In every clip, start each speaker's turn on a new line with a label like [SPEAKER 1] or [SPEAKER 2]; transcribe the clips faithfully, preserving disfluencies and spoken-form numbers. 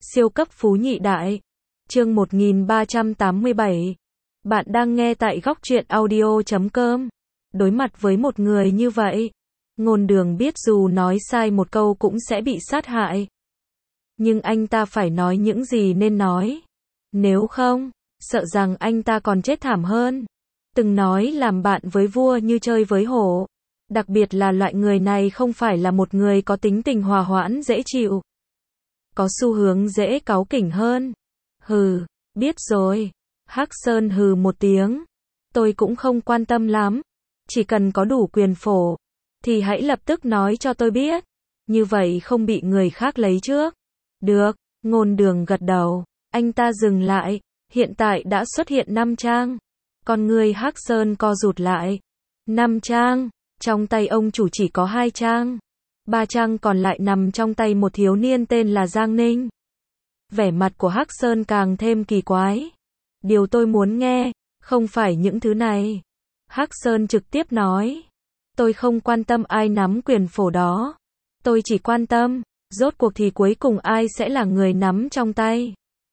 [SPEAKER 1] Siêu cấp phú nhị đại. Chương một nghìn ba trăm tám mươi bảy. Bạn đang nghe tại góc truyện audio chấm com. Đối mặt với một người như vậy, Ngôn Đường biết dù nói sai một câu cũng sẽ bị sát hại. Nhưng anh ta phải nói những gì nên nói. Nếu không, sợ rằng anh ta còn chết thảm hơn. Từng nói làm bạn với vua như chơi với hổ. Đặc biệt là loại người này không phải là một người có tính tình hòa hoãn dễ chịu. Có xu hướng dễ cáu kỉnh hơn. Hừ, biết rồi. Hắc Sơn hừ một tiếng. Tôi cũng không quan tâm lắm. Chỉ cần có đủ quyền phổ, thì hãy lập tức nói cho tôi biết. Như vậy không bị người khác lấy trước. Được, Ngôn Đường gật đầu. Anh ta dừng lại. Hiện tại đã xuất hiện năm trang. Con người Hắc Sơn co rụt lại. Năm trang. Trong tay ông chủ chỉ có hai trang. Ba trang còn lại nằm trong tay một thiếu niên tên là Giang Ninh. Vẻ mặt của Hắc Sơn càng thêm kỳ quái. Điều tôi muốn nghe, không phải những thứ này. Hắc Sơn trực tiếp nói. Tôi không quan tâm ai nắm quyền phổ đó. Tôi chỉ quan tâm, rốt cuộc thì cuối cùng ai sẽ là người nắm trong tay.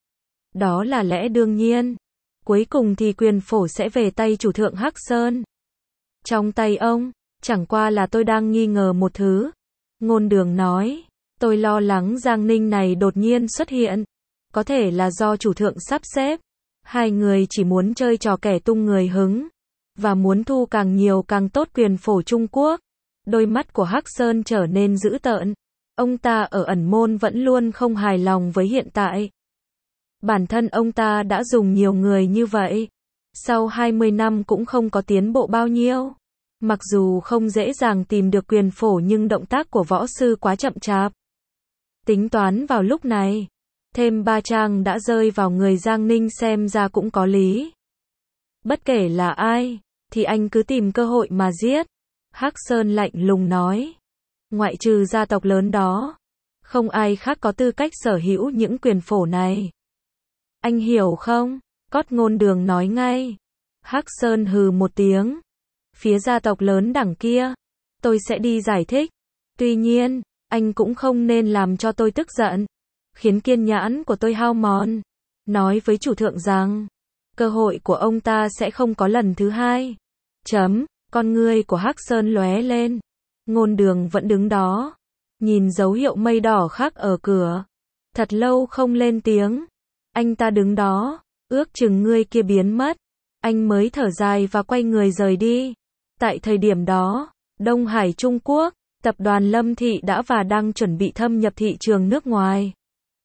[SPEAKER 1] Đó là lẽ đương nhiên. Cuối cùng thì quyền phổ sẽ về tay chủ thượng Hắc Sơn. Trong tay ông, chẳng qua là tôi đang nghi ngờ một thứ. Ngôn Đường nói, tôi lo lắng Giang Ninh này đột nhiên xuất hiện. Có thể là do chủ thượng sắp xếp. Hai người chỉ muốn chơi trò kẻ tung người hứng. Và muốn thu càng nhiều càng tốt quyền phổ Trung Quốc. Đôi mắt của Hắc Sơn trở nên dữ tợn. Ông ta ở ẩn môn vẫn luôn không hài lòng với hiện tại. Bản thân ông ta đã dùng nhiều người như vậy. Sau hai mươi năm cũng không có tiến bộ bao nhiêu. Mặc dù không dễ dàng tìm được quyền phổ nhưng động tác của võ sư quá chậm chạp. Tính toán vào lúc này, thêm ba trang đã rơi vào người Giang Ninh xem ra cũng có lý. Bất kể là ai, thì anh cứ tìm cơ hội mà giết. Hắc Sơn lạnh lùng nói. Ngoại trừ gia tộc lớn đó, không ai khác có tư cách sở hữu những quyền phổ này. Anh hiểu không? Cốt Ngôn Đường nói ngay. Hắc Sơn hừ một tiếng. Phía gia tộc lớn đằng kia, tôi sẽ đi giải thích. Tuy nhiên, anh cũng không nên làm cho tôi tức giận, khiến kiên nhẫn của tôi hao mòn. Nói với chủ thượng rằng, cơ hội của ông ta sẽ không có lần thứ hai. Chấm, con ngươi của Hắc Sơn lóe lên. Ngôn Đường vẫn đứng đó, nhìn dấu hiệu mây đỏ khắc ở cửa. Thật lâu không lên tiếng. Anh ta đứng đó, ước chừng người kia biến mất. Anh mới thở dài và quay người rời đi. Tại thời điểm đó, Đông Hải Trung Quốc, tập đoàn Lâm Thị đã và đang chuẩn bị thâm nhập thị trường nước ngoài.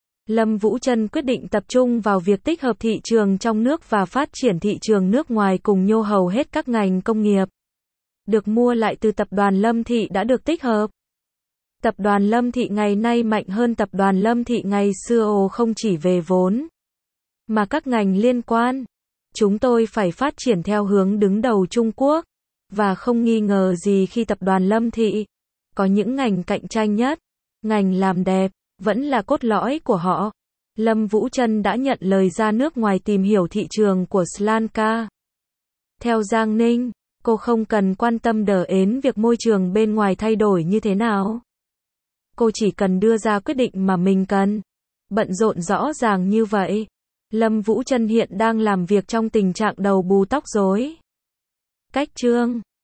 [SPEAKER 1] Lâm Vũ Trân quyết định tập trung vào việc tích hợp thị trường trong nước và phát triển thị trường nước ngoài cùng nhô hầu hết các ngành công nghiệp được mua lại từ tập đoàn Lâm Thị đã được tích hợp. Tập đoàn Lâm Thị ngày nay mạnh hơn tập đoàn Lâm Thị ngày xưa ồ không chỉ về vốn, mà các ngành liên quan. Chúng tôi phải phát triển theo hướng đứng đầu Trung Quốc. Và không nghi ngờ gì khi tập đoàn Lâm Thị có những ngành cạnh tranh nhất, ngành làm đẹp vẫn là cốt lõi của họ. Lâm Vũ Trân đã nhận lời ra nước ngoài tìm hiểu thị trường của Sri Lanka. Theo Giang Ninh, cô không cần quan tâm đờ ến việc môi trường bên ngoài thay đổi như thế nào. Cô chỉ cần đưa ra quyết định mà mình cần. Bận rộn rõ ràng như vậy. Lâm Vũ Trân hiện đang làm việc trong tình trạng đầu bù tóc rối. Cách chương